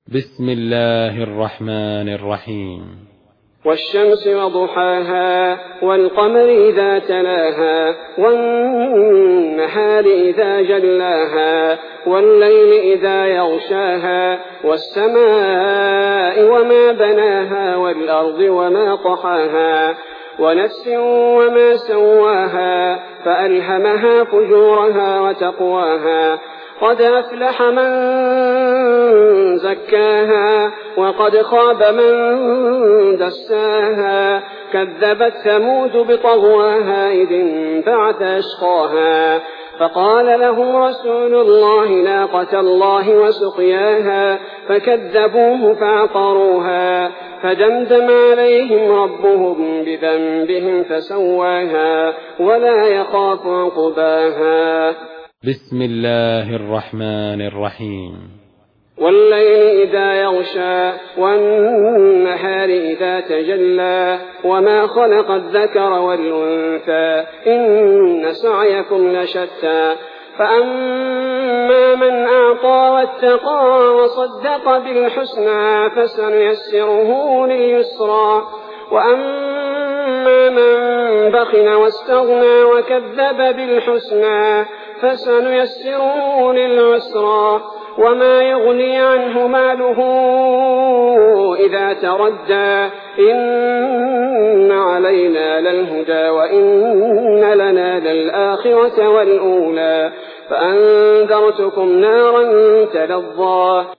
بسم الله الرحمن الرحيم. والشمس وضحاها والقمر إذا تلاها والنهار إذا جلاها والليل إذا يغشاها والسماء وما بناها والأرض وما طحاها ونفس وما سواها فألهمها فجورها وتقواها قد أفلح من زكاها وقد خاب من دساها كذبت ثمود بطغواها إذ انبعث أشقاها فقال لهم رسول الله ناقة الله وسقياها فكذبوه فعقروها فدمدم عليهم ربهم بذنبهم فسواها ولا يخاف عقباها. بسم الله الرحمن الرحيم. والليل إذا يغشى والنهار إذا تجلى وما خلق الذكر والأنثى إن سعيكم لشتى فأما من أعطى واتقى وصدق بالحسنى فسنيسره لليسرى وأما من بخل واستغنى وكذب بالحسنى فسنيسره للعسرى وما يغني عنه ماله إذا تردى إن علينا للهدى وإن لنا للآخرة والأولى فأنذرتكم نارا تلظى